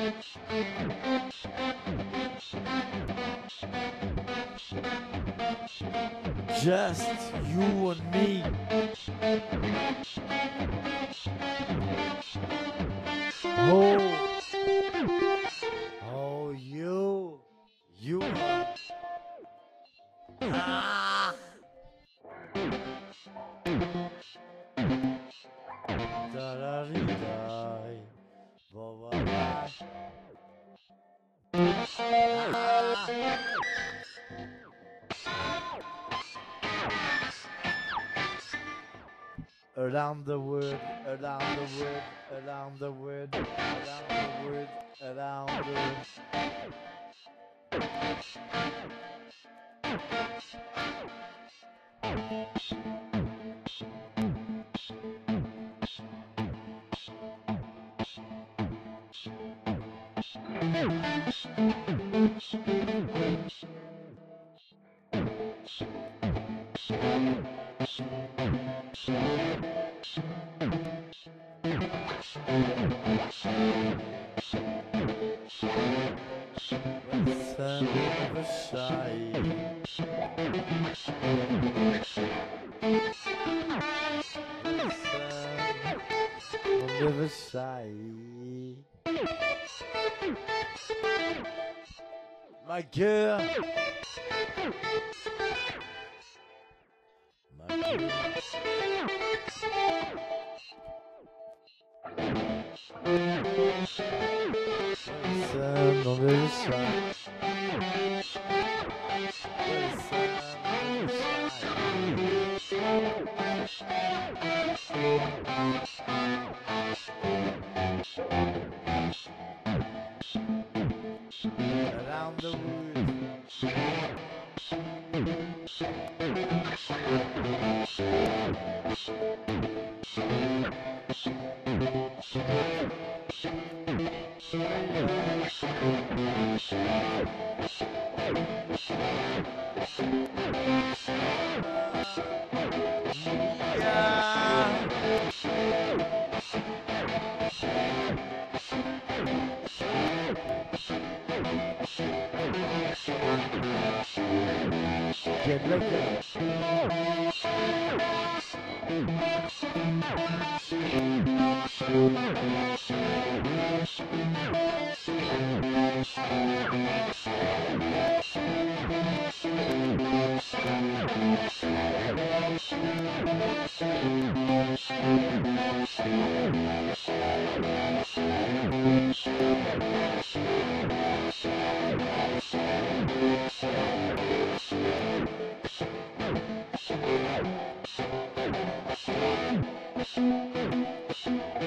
Just you and me. Oh, oh, you. Ah. Da-da-dee-di. Ba-ba-ba. Ah. Around the wood, around the wood, around the wood, around the wood, around the sun of a shy. Riverside. My girl. My girl. Sun on the side. Around the wood. Get ready.